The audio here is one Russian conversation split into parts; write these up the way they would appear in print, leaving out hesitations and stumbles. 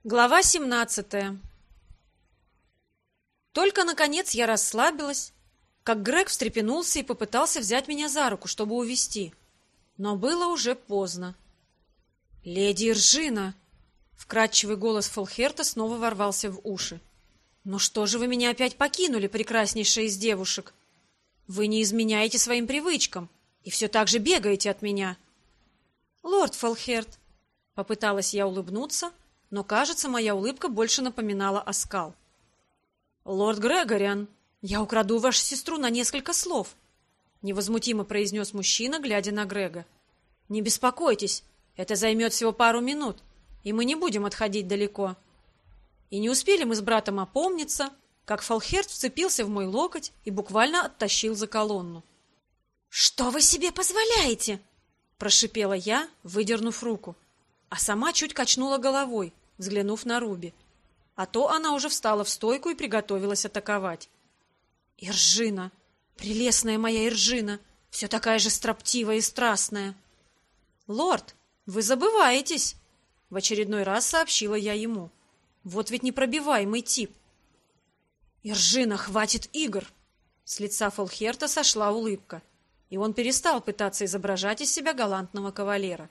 Глава 17. Только, наконец, я расслабилась, как Грег встрепенулся и попытался взять меня за руку, чтобы увести. Но было уже поздно. «Леди Иржина!» — вкрадчивый голос Фолхерта снова ворвался в уши. «Ну что же вы меня опять покинули, прекраснейшая из девушек? Вы не изменяете своим привычкам и все так же бегаете от меня». «Лорд Фолхерт!» — попыталась я улыбнуться, но, кажется, моя улыбка больше напоминала оскал. «Лорд Грегориан, я украду вашу сестру на несколько слов», — невозмутимо произнес мужчина, глядя на Грега. «Не беспокойтесь, это займет всего пару минут, и мы не будем отходить далеко». И не успели мы с братом опомниться, как Фолхерт вцепился в мой локоть и буквально оттащил за колонну. «Что вы себе позволяете?» — прошипела я, выдернув руку, а сама чуть качнула головой, взглянув на Руби. А то она уже встала в стойку и приготовилась атаковать. «Иржина! Прелестная моя Иржина! Все такая же строптивая и страстная!» «Лорд, вы забываетесь!» — в очередной раз сообщила я ему. «Вот ведь непробиваемый тип!» «Иржина, хватит игр!» С лица Фолхерта сошла улыбка, и он перестал пытаться изображать из себя галантного кавалера.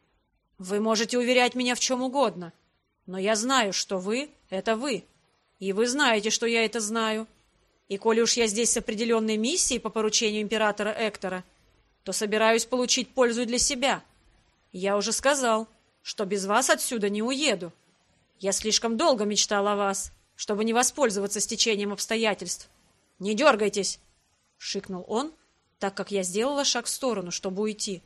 «Вы можете уверять меня в чем угодно, но я знаю, что вы — это вы, и вы знаете, что я это знаю. И коли уж я здесь с определенной миссией по поручению императора Эктора, то собираюсь получить пользу для себя. Я уже сказал, что без вас отсюда не уеду. Я слишком долго мечтал о вас, чтобы не воспользоваться стечением обстоятельств. Не дергайтесь!» — шикнул он, так как я сделала шаг в сторону, чтобы уйти.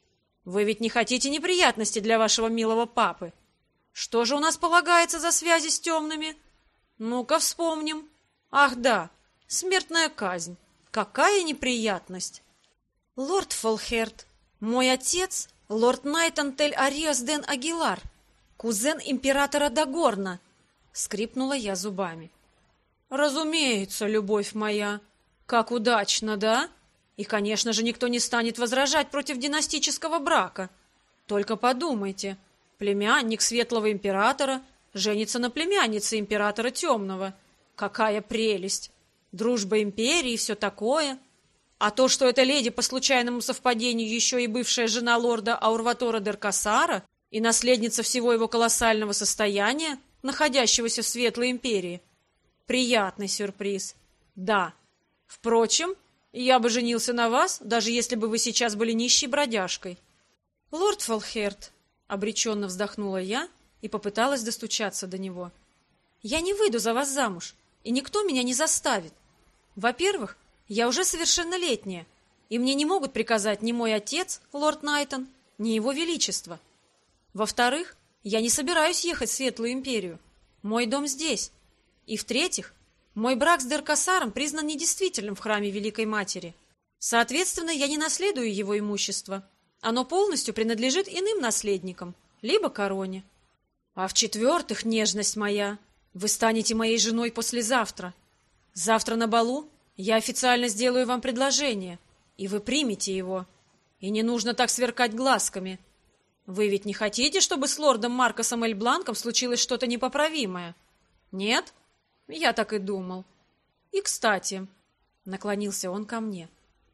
«Вы ведь не хотите неприятностей для вашего милого папы? Что же у нас полагается за связи с темными? Ну-ка вспомним. Ах да, смертная казнь. Какая неприятность!» «Лорд Фолхерт, мой отец — лорд Найтан Тель-Ариас Ден Агилар, кузен императора Дагорна», — скрипнула я зубами. «Разумеется, любовь моя. Как удачно, да? И, конечно же, никто не станет возражать против династического брака. Только подумайте, племянник светлого императора женится на племяннице императора темного. Какая прелесть! Дружба империи и все такое. А то, что эта леди по случайному совпадению еще и бывшая жена лорда Аурватора Деркасара и наследница всего его колоссального состояния, находящегося в Светлой империи. Приятный сюрприз. Да. Впрочем, я бы женился на вас, даже если бы вы сейчас были нищей бродяжкой». «Лорд Фолхерт», — обреченно вздохнула я и попыталась достучаться до него, — «я не выйду за вас замуж, и никто меня не заставит. Во-первых, я уже совершеннолетняя, и мне не могут приказать ни мой отец, лорд Найтон, ни его величество. Во-вторых, я не собираюсь ехать в Светлую империю. Мой дом здесь. И в-третьих, мой брак с Деркасаром признан недействительным в храме Великой Матери. Соответственно, я не наследую его имущество. Оно полностью принадлежит иным наследникам, либо короне. А в-четвертых, нежность моя, вы станете моей женой послезавтра. Завтра на балу я официально сделаю вам предложение, и вы примете его. И не нужно так сверкать глазками. Вы ведь не хотите, чтобы с лордом Маркосом Эльбланком случилось что-то непоправимое? Нет? Я так и думал. И, кстати, наклонился он ко мне,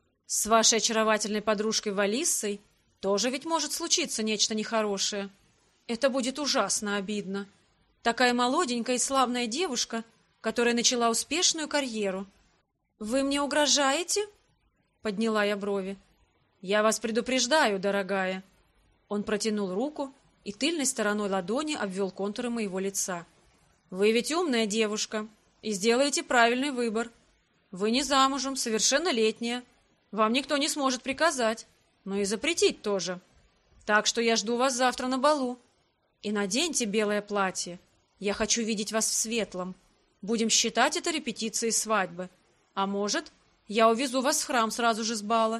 с вашей очаровательной подружкой Валиссой тоже ведь может случиться нечто нехорошее. Это будет ужасно обидно. Такая молоденькая и славная девушка, которая начала успешную карьеру. «Вы мне угрожаете?» — подняла я брови. «Я вас предупреждаю, дорогая». Он протянул руку и тыльной стороной ладони обвел контуры моего лица. «Вы ведь умная девушка и сделаете правильный выбор. Вы не замужем, совершеннолетняя. Вам никто не сможет приказать, но и запретить тоже. Так что я жду вас завтра на балу. И наденьте белое платье. Я хочу видеть вас в светлом. Будем считать это репетицией свадьбы. А может, я увезу вас в храм сразу же с бала.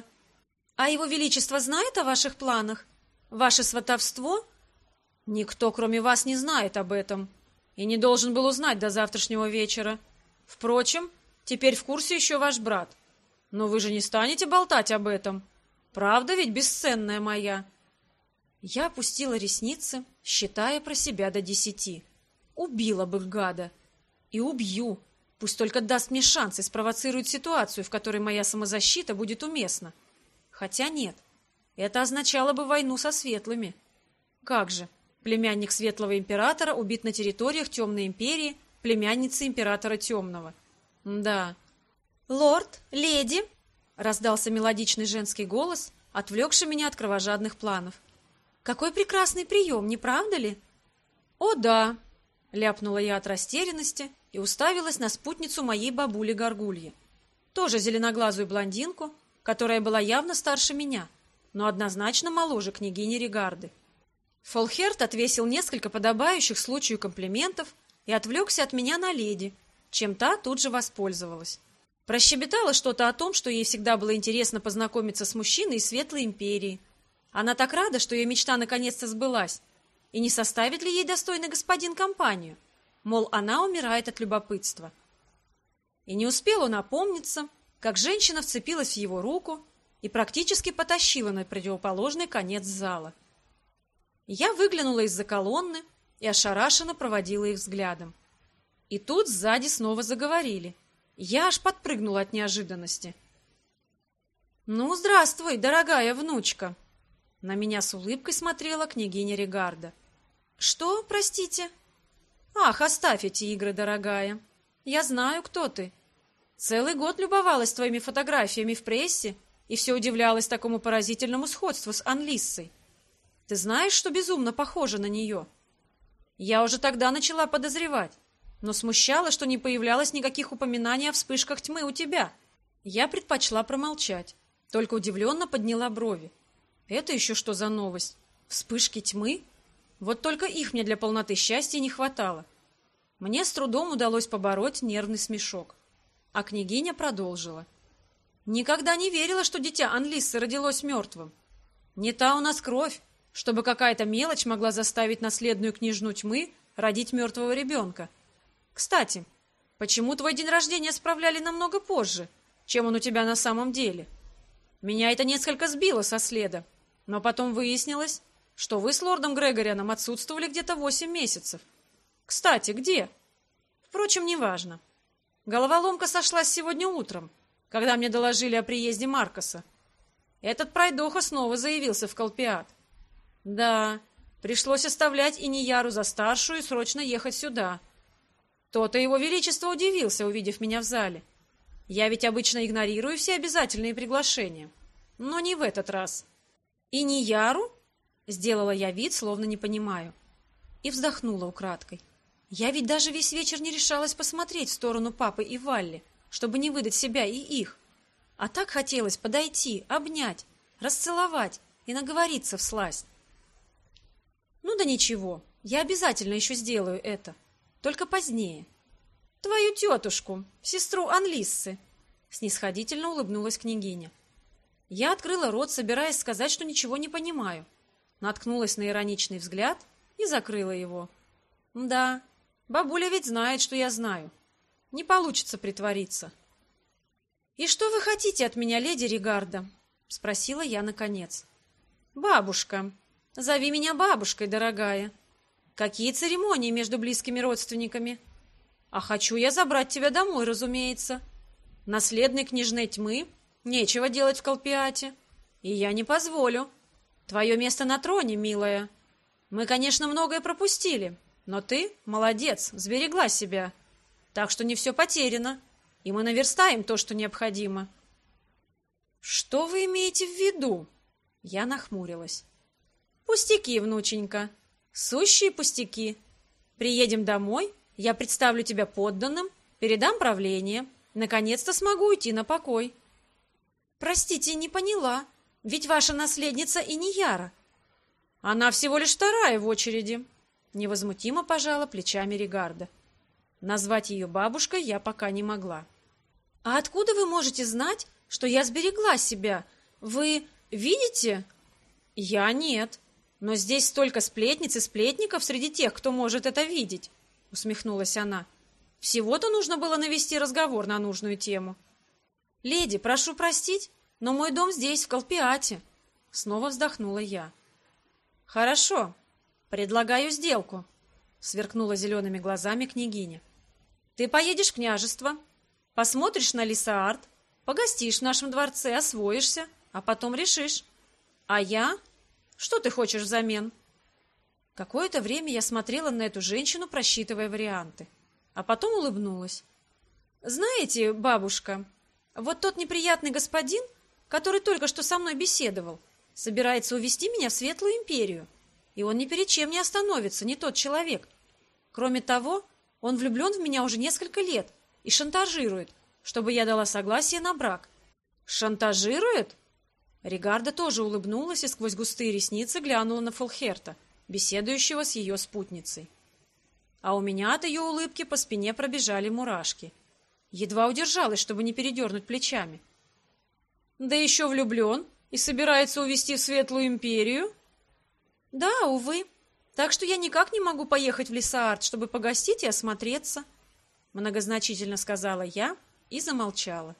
А его величество знает о ваших планах? Ваше сватовство?» «Никто, кроме вас, не знает об этом и не должен был узнать до завтрашнего вечера. Впрочем, теперь в курсе еще ваш брат. Но вы же не станете болтать об этом. Правда ведь, бесценная моя?» Я опустила ресницы, считая про себя до 10. Убила бы гада. И убью. Пусть только даст мне шанс и спровоцирует ситуацию, в которой моя самозащита будет уместна. Хотя нет. Это означало бы войну со светлыми. Как же? Племянник Светлого Императора убит на территориях Темной Империи племянницей Императора Темного. Да. «Лорд, леди!» — раздался мелодичный женский голос, отвлекший меня от кровожадных планов. «Какой прекрасный прием, не правда ли?» «О, да!» — ляпнула я от растерянности и уставилась на спутницу моей бабули-горгульи. Тоже зеленоглазую блондинку, которая была явно старше меня, но однозначно моложе княгини Регарды. Фолхерт отвесил несколько подобающих случаю комплиментов и отвлекся от меня на леди, чем та тут же воспользовалась. Прощебетала что-то о том, что ей всегда было интересно познакомиться с мужчиной из Светлой Империи. Она так рада, что ее мечта наконец-то сбылась. И не составит ли ей достойный господин компанию? Мол, она умирает от любопытства. И не успел он опомниться, как женщина вцепилась в его руку и практически потащила на противоположный конец зала. Я выглянула из-за колонны и ошарашенно проводила их взглядом. И тут сзади снова заговорили. Я аж подпрыгнула от неожиданности. «Ну, здравствуй, дорогая внучка!» На меня с улыбкой смотрела княгиня Регарда. «Что, простите?» «Ах, оставь эти игры, дорогая. Я знаю, кто ты. Целый год любовалась твоими фотографиями в прессе и все удивлялась такому поразительному сходству с Анлиссой. Ты знаешь, что безумно похожа на нее? Я уже тогда начала подозревать, но смущало, что не появлялось никаких упоминаний о вспышках тьмы у тебя. Я предпочла промолчать, только удивленно подняла брови. Это еще что за новость? Вспышки тьмы? Вот только их мне для полноты счастья не хватало. Мне с трудом удалось побороть нервный смешок. А княгиня продолжила. Никогда не верила, что дитя Анлиссы родилось мертвым. Не та у нас кровь, чтобы какая-то мелочь могла заставить наследную княжну тьмы родить мертвого ребенка. Кстати, почему твой день рождения справляли намного позже, чем он у тебя на самом деле? Меня это несколько сбило со следа, но потом выяснилось, что вы с лордом Грегорианом отсутствовали где-то 8 месяцев. Кстати, где? Впрочем, неважно. Головоломка сошлась сегодня утром, когда мне доложили о приезде Маркоса. Этот пройдоха снова заявился в Колпиат. Да, пришлось оставлять Инияру за старшую и срочно ехать сюда. То-то его величество удивился, увидев меня в зале. Я ведь обычно игнорирую все обязательные приглашения. Но не в этот раз. Инияру? Сделала я вид, словно не понимаю. И вздохнула украдкой. Я ведь даже весь вечер не решалась посмотреть в сторону папы и Валли, чтобы не выдать себя и их. А так хотелось подойти, обнять, расцеловать и наговориться всласть. Ну да ничего, я обязательно еще сделаю это. Только позднее. Твою тетушку, сестру Анлиссы, снисходительно улыбнулась княгиня. Я открыла рот, собираясь сказать, что ничего не понимаю. Наткнулась на ироничный взгляд и закрыла его. Да, бабуля ведь знает, что я знаю. Не получится притвориться. «И что вы хотите от меня, леди Регарда?» — спросила я наконец. «Бабушка. Зови меня бабушкой, дорогая. Какие церемонии между близкими родственниками? А хочу я забрать тебя домой, разумеется. Наследной княжны тьмы нечего делать в Колпиате. И я не позволю. Твое место на троне, милая. Мы, конечно, многое пропустили, но ты, молодец, сберегла себя. Так что не все потеряно, и мы наверстаем то, что необходимо». «Что вы имеете в виду?» Я нахмурилась. «Пустяки, внученька. Сущие пустяки. Приедем домой, я представлю тебя подданным, передам правление. Наконец-то смогу уйти на покой». «Простите, не поняла. Ведь ваша наследница Инияра». «Она всего лишь вторая в очереди», — невозмутимо пожала плечами Регарда. Назвать ее бабушкой я пока не могла. «А откуда вы можете знать, что я сберегла себя? Вы видите?» «Я нет. Но здесь столько сплетниц и сплетников среди тех, кто может это видеть», — усмехнулась она. «Всего-то нужно было навести разговор на нужную тему». «Леди, прошу простить, но мой дом здесь, в Колпиате», — снова вздохнула я. «Хорошо. Предлагаю сделку. сверкнула зелеными глазами княгиня. «Ты поедешь в княжество, посмотришь на Лисаард, погостишь в нашем дворце, освоишься, а потом решишь. А я? Что ты хочешь взамен?» Какое-то время я смотрела на эту женщину, просчитывая варианты, а потом улыбнулась. «Знаете, бабушка, вот тот неприятный господин, который только что со мной беседовал, собирается увести меня в Светлую Империю, и он ни перед чем не остановится, не тот человек. Кроме того, он влюблен в меня уже несколько лет и шантажирует, чтобы я дала согласие на брак». «Шантажирует?» Ригарда тоже улыбнулась и сквозь густые ресницы глянула на Фолхерта, беседующего с ее спутницей. А у меня от ее улыбки по спине пробежали мурашки. Едва удержалась, чтобы не передернуть плечами. «Да еще влюблен и собирается увезти в Светлую Империю?» «Да, увы. Так что я никак не могу поехать в Лисаард, чтобы погостить и осмотреться», многозначительно сказала я и замолчала.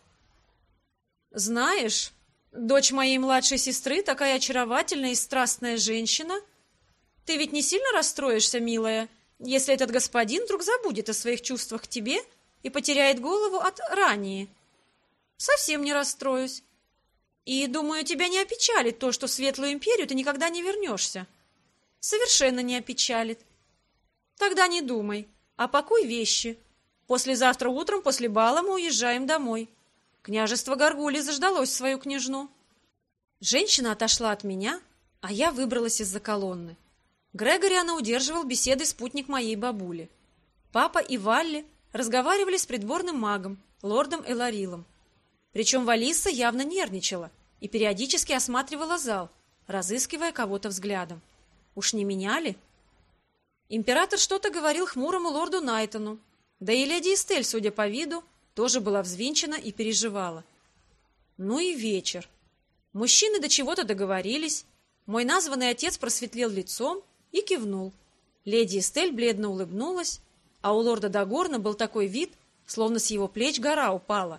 «Знаешь, дочь моей младшей сестры такая очаровательная и страстная женщина. Ты ведь не сильно расстроишься, милая, если этот господин вдруг забудет о своих чувствах к тебе и потеряет голову от ранее?» «Совсем не расстроюсь. И, думаю, тебя не опечалит то, что в Светлую Империю ты никогда не вернешься». «Совершенно не опечалит». «Тогда не думай, а пакуй вещи. Послезавтра утром после бала мы уезжаем домой. Княжество Гаргули заждалось свою княжну». Женщина отошла от меня, а я выбралась из-за колонны. Грегориана удерживал беседой спутник моей бабули. Папа и Валли разговаривали с придворным магом, лордом Эларилом. Причем Валисса явно нервничала и периодически осматривала зал, разыскивая кого-то взглядом. Уж не меня ли? Император что-то говорил хмурому лорду Найтону, да и леди Эстель, судя по виду, тоже была взвинчена и переживала. Ну и вечер. Мужчины до чего-то договорились, мой названный отец просветлел лицом и кивнул. Леди Эстель бледно улыбнулась, а у лорда Дагорна был такой вид, словно с его плеч гора упала.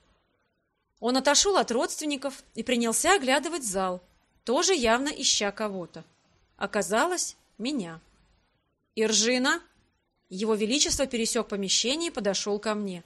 Он отошел от родственников и принялся оглядывать зал, тоже явно ища кого-то. Оказалось, меня. «Иржина!» Его Величество пересек помещение и подошел ко мне.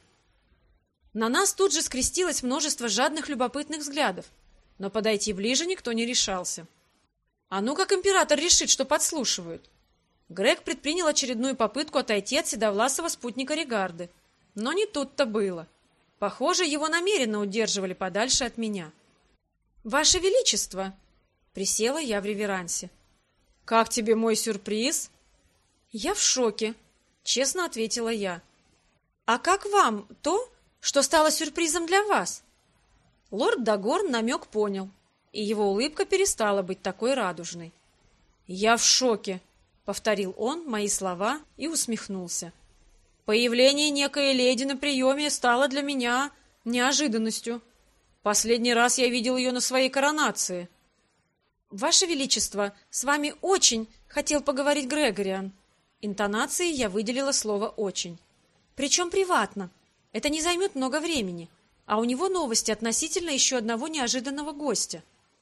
На нас тут же скрестилось множество жадных любопытных взглядов, но подойти ближе никто не решался. А ну как император решит, что подслушивают? Грег предпринял очередную попытку отойти от седовласого спутника Ригарды, но не тут-то было. Похоже, его намеренно удерживали подальше от меня. «Ваше Величество!» Присела я в реверансе. «Как тебе мой сюрприз?» «Я в шоке», — честно ответила я. «А как вам то, что стало сюрпризом для вас?» Лорд Дагорн намек понял, и его улыбка перестала быть такой радужной. «Я в шоке», — повторил он мои слова и усмехнулся. «Появление некой леди на приеме стало для меня неожиданностью. Последний раз я видел ее на своей коронации». «Ваше Величество, с вами очень хотел поговорить Грегориан». Интонацией я выделила слово «очень». «Причем приватно. Это не займет много времени, а у него новости относительно еще одного неожиданного гостя».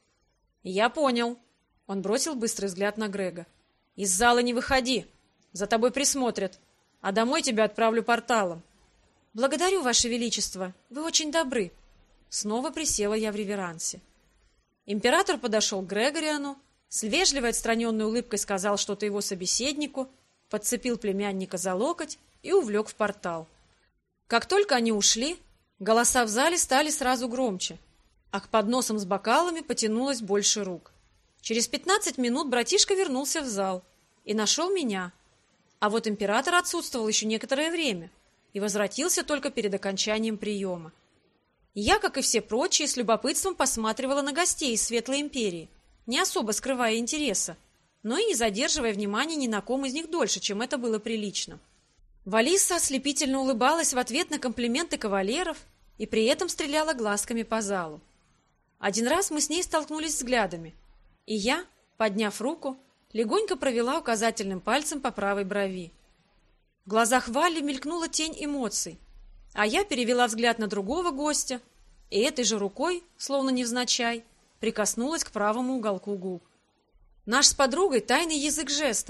«Я понял». Он бросил быстрый взгляд на Грега. «Из зала не выходи. За тобой присмотрят. А домой тебя отправлю порталом». «Благодарю, Ваше Величество. Вы очень добры». Снова присела я в реверансе. Император подошел к Грегориану, с вежливой отстраненной улыбкой сказал что-то его собеседнику, подцепил племянника за локоть и увлек в портал. Как только они ушли, голоса в зале стали сразу громче, а к подносам с бокалами потянулось больше рук. Через 15 минут братишка вернулся в зал и нашел меня, а вот император отсутствовал еще некоторое время и возвратился только перед окончанием приема. Я, как и все прочие, с любопытством посматривала на гостей из Светлой Империи, не особо скрывая интереса, но и не задерживая внимания ни на ком из них дольше, чем это было прилично. Валисса ослепительно улыбалась в ответ на комплименты кавалеров и при этом стреляла глазками по залу. Один раз мы с ней столкнулись взглядами, и я, подняв руку, легонько провела указательным пальцем по правой брови. В глазах Валли мелькнула тень эмоций, а я перевела взгляд на другого гостя и этой же рукой, словно невзначай, прикоснулась к правому уголку губ. Наш с подругой тайный язык жестов,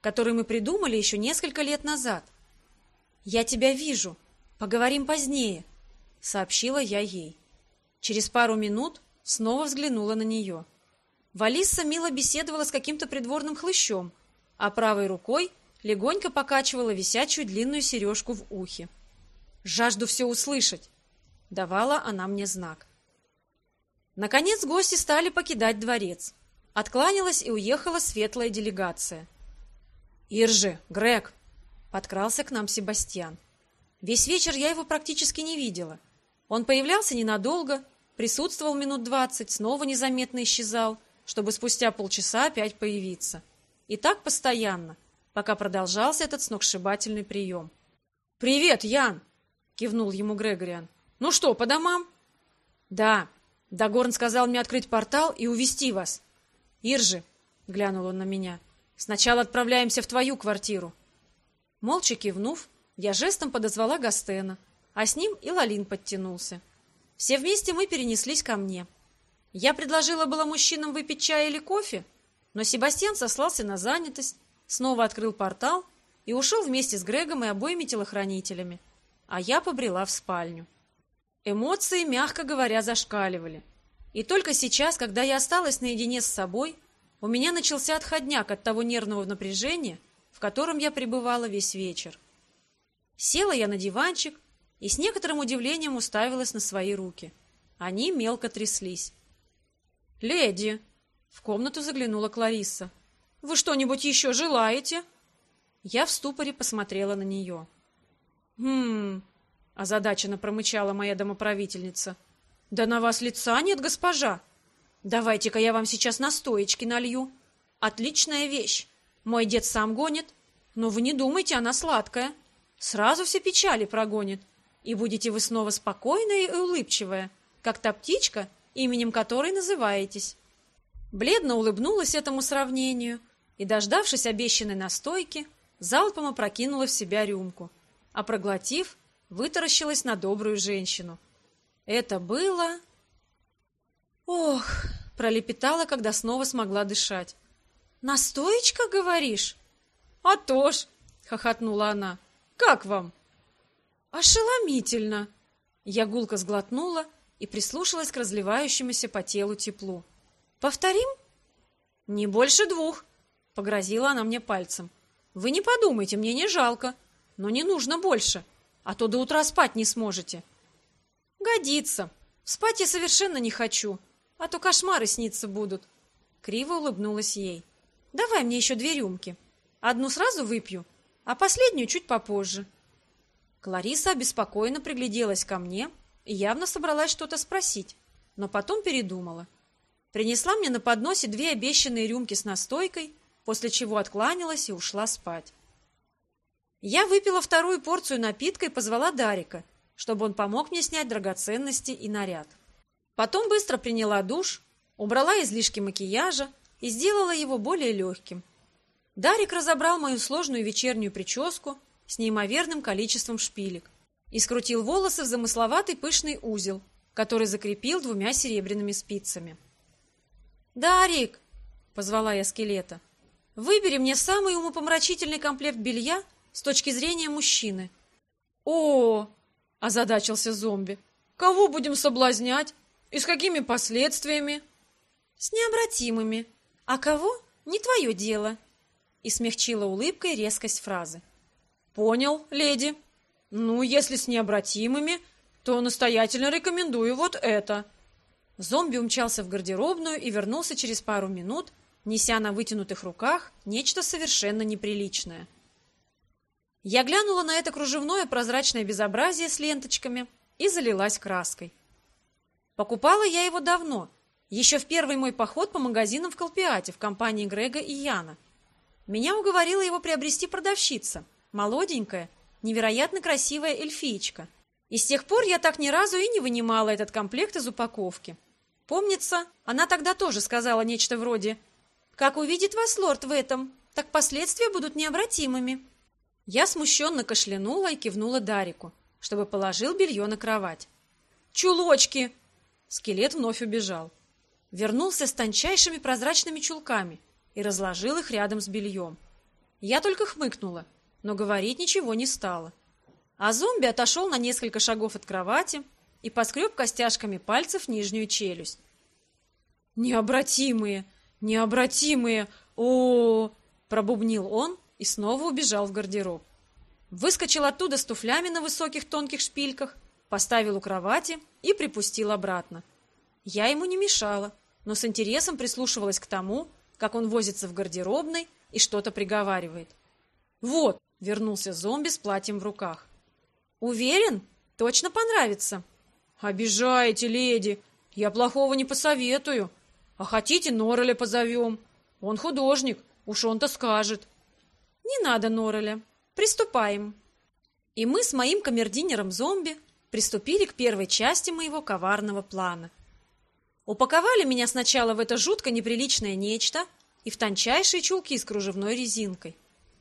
который мы придумали еще несколько лет назад. «Я тебя вижу. Поговорим позднее», — сообщила я ей. Через пару минут снова взглянула на нее. Валисса мило беседовала с каким-то придворным хлыщом, а правой рукой легонько покачивала висячую длинную сережку в ухе. «Жажду все услышать», — давала она мне знак. Наконец гости стали покидать дворец. Откланялась и уехала светлая делегация. «Иржи, Грег!» — подкрался к нам Себастьян. Весь вечер я его практически не видела. Он появлялся ненадолго, присутствовал минут 20, снова незаметно исчезал, чтобы спустя полчаса опять появиться. И так постоянно, пока продолжался этот сногсшибательный прием. «Привет, Ян!» — кивнул ему Грегориан. «Ну что, по домам?» «Да. Дагорн сказал мне открыть портал и увести вас. Иржи!» — глянул он на меня. «Сначала отправляемся в твою квартиру». Молча кивнув, я жестом подозвала Гастена, а с ним и Лалин подтянулся. Все вместе мы перенеслись ко мне. Я предложила было мужчинам выпить чай или кофе, но Себастьян сослался на занятость, снова открыл портал и ушел вместе с Грегом и обоими телохранителями, а я побрела в спальню. Эмоции, мягко говоря, зашкаливали. И только сейчас, когда я осталась наедине с собой, у меня начался отходняк от того нервного напряжения, в котором я пребывала весь вечер. Села я на диванчик и с некоторым удивлением уставилась на свои руки. Они мелко тряслись. «Леди!» — в комнату заглянула Кларисса. «Вы что-нибудь еще желаете?» Я в ступоре посмотрела на нее. — озадаченно промычала моя домоправительница. «Да на вас лица нет, госпожа! Давайте-ка я вам сейчас настоечки налью. Отличная вещь. Мой дед сам гонит, но вы не думайте, она сладкая. Сразу все печали прогонит, и будете вы снова спокойная и улыбчивая, как та птичка, именем которой называетесь». Бледно улыбнулась этому сравнению и, дождавшись обещанной настойки, залпом опрокинула в себя рюмку, а проглотив, вытаращилась на добрую женщину. Это было... «Ох!» — пролепетала, когда снова смогла дышать. «Настоечка, говоришь?» «А то ж!» — хохотнула она. «Как вам?» «Ошеломительно!» Я гулко сглотнула и прислушалась к разливающемуся по телу теплу. «Повторим?» «Не больше 2!» — погрозила она мне пальцем. «Вы не подумайте, мне не жалко, но не нужно больше, а то до утра спать не сможете». «Годится. Спать я совершенно не хочу, а то кошмары сниться будут». Криво улыбнулась ей. «Давай мне еще 2 рюмки. Одну сразу выпью, а последнюю чуть попозже». Клариса обеспокоенно пригляделась ко мне и явно собралась что-то спросить, но потом передумала. Принесла мне на подносе 2 обещанные рюмки с настойкой, после чего откланялась и ушла спать. Я выпила 2-ю порцию напитка и позвала Дарика, чтобы он помог мне снять драгоценности и наряд. Потом быстро приняла душ, убрала излишки макияжа и сделала его более легким. Дарик разобрал мою сложную вечернюю прическу с неимоверным количеством шпилек и скрутил волосы в замысловатый пышный узел, который закрепил 2 серебряными спицами. «Дарик!» — позвала я скелета. «Выбери мне самый умопомрачительный комплект белья с точки зрения мужчины». «О!» — озадачился зомби. «Кого будем соблазнять? И с какими последствиями?» «С необратимыми. А кого? Не твое дело». И смягчила улыбкой резкость фразы. «Понял, леди. Ну, если с необратимыми, то настоятельно рекомендую вот это». Зомби умчался в гардеробную и вернулся через пару минут, неся на вытянутых руках нечто совершенно неприличное. Я глянула на это кружевное прозрачное безобразие с ленточками и залилась краской. Покупала я его давно, еще в первый мой поход по магазинам в Колпиате в компании Грега и Яна. Меня уговорила его приобрести продавщица, молоденькая, невероятно красивая эльфиечка. И с тех пор я так ни разу и не вынимала этот комплект из упаковки. Помнится, она тогда тоже сказала нечто вроде: «Как увидит вас лорд в этом, так последствия будут необратимыми». Я смущенно кашлянула и кивнула Дарику, чтобы положил белье на кровать. «Чулочки!» Скелет вновь убежал. Вернулся с тончайшими прозрачными чулками и разложил их рядом с бельем. Я только хмыкнула, но говорить ничего не стала. А зомби отошел на несколько шагов от кровати и поскреб костяшками пальцев нижнюю челюсть. «Необратимые! Необратимые! О-о-о!» пробубнил он и снова убежал в гардероб. Выскочил оттуда с туфлями на высоких тонких шпильках, поставил у кровати и припустил обратно. Я ему не мешала, но с интересом прислушивалась к тому, как он возится в гардеробной и что-то приговаривает. «Вот!» — вернулся зомби с платьем в руках. «Уверен? Точно понравится?» «Обижаете, леди! Я плохого не посоветую. А хотите, Норреля позовем? Он художник, уж он-то скажет». «Не надо Норреля. Приступаем». И мы с моим камердинером-зомби приступили к первой части моего коварного плана. Упаковали меня сначала в это жутко неприличное нечто и в тончайшие чулки с кружевной резинкой.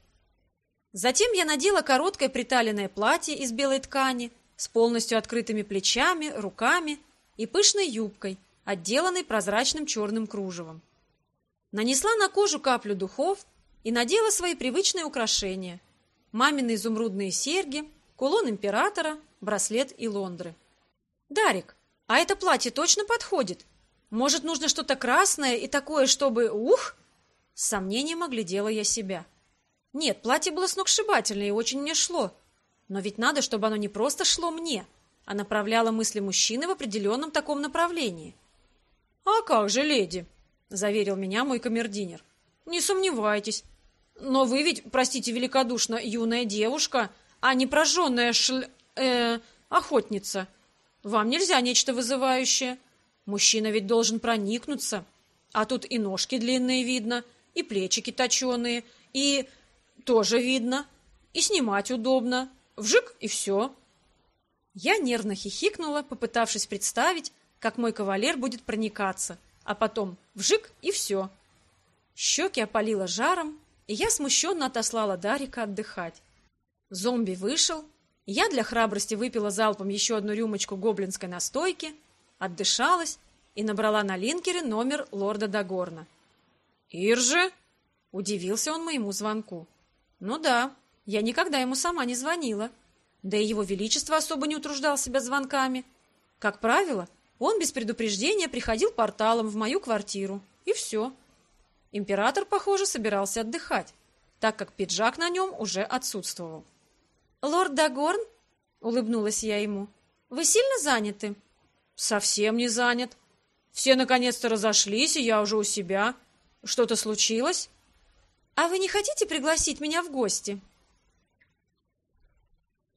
Затем я надела короткое приталенное платье из белой ткани с полностью открытыми плечами, руками и пышной юбкой, отделанной прозрачным черным кружевом. Нанесла на кожу каплю духов и надела свои привычные украшения: мамины изумрудные серьги, кулон императора, браслет и лондры. «Дарик, а это платье точно подходит? Может, нужно что-то красное и такое, чтобы... Ух!» С сомнением оглядела я себя. Нет, платье было сногсшибательное и очень мне шло. Но ведь надо, чтобы оно не просто шло мне, а направляло мысли мужчины в определенном таком направлении. «А как же, леди!» — заверил меня мой камердинер. «Не сомневайтесь. Но вы ведь, простите великодушно, юная девушка, а не прожженная охотница. Вам нельзя нечто вызывающее. Мужчина ведь должен проникнуться. А тут и ножки длинные видно, и плечики точеные, и... тоже видно. И снимать удобно. Вжик, и все». Я нервно хихикнула, попытавшись представить, как мой кавалер будет проникаться, а потом вжик, и все. Щеки опалило жаром, и я смущенно отослала Дарика отдыхать. Зомби вышел, я для храбрости выпила залпом еще одну рюмочку гоблинской настойки, отдышалась и набрала на линкере номер лорда Дагорна. «Иржи?» — удивился он моему звонку. «Ну да, я никогда ему сама не звонила. Да и его величество особо не утруждал себя звонками. Как правило, он без предупреждения приходил порталом в мою квартиру, и все. Император, похоже, собирался отдыхать, так как пиджак на нем уже отсутствовал. «Лорд Дагорн?» — улыбнулась я ему. «Вы сильно заняты?» «Совсем не занят. Все наконец-то разошлись, и я уже у себя. Что-то случилось?» «А вы не хотите пригласить меня в гости?»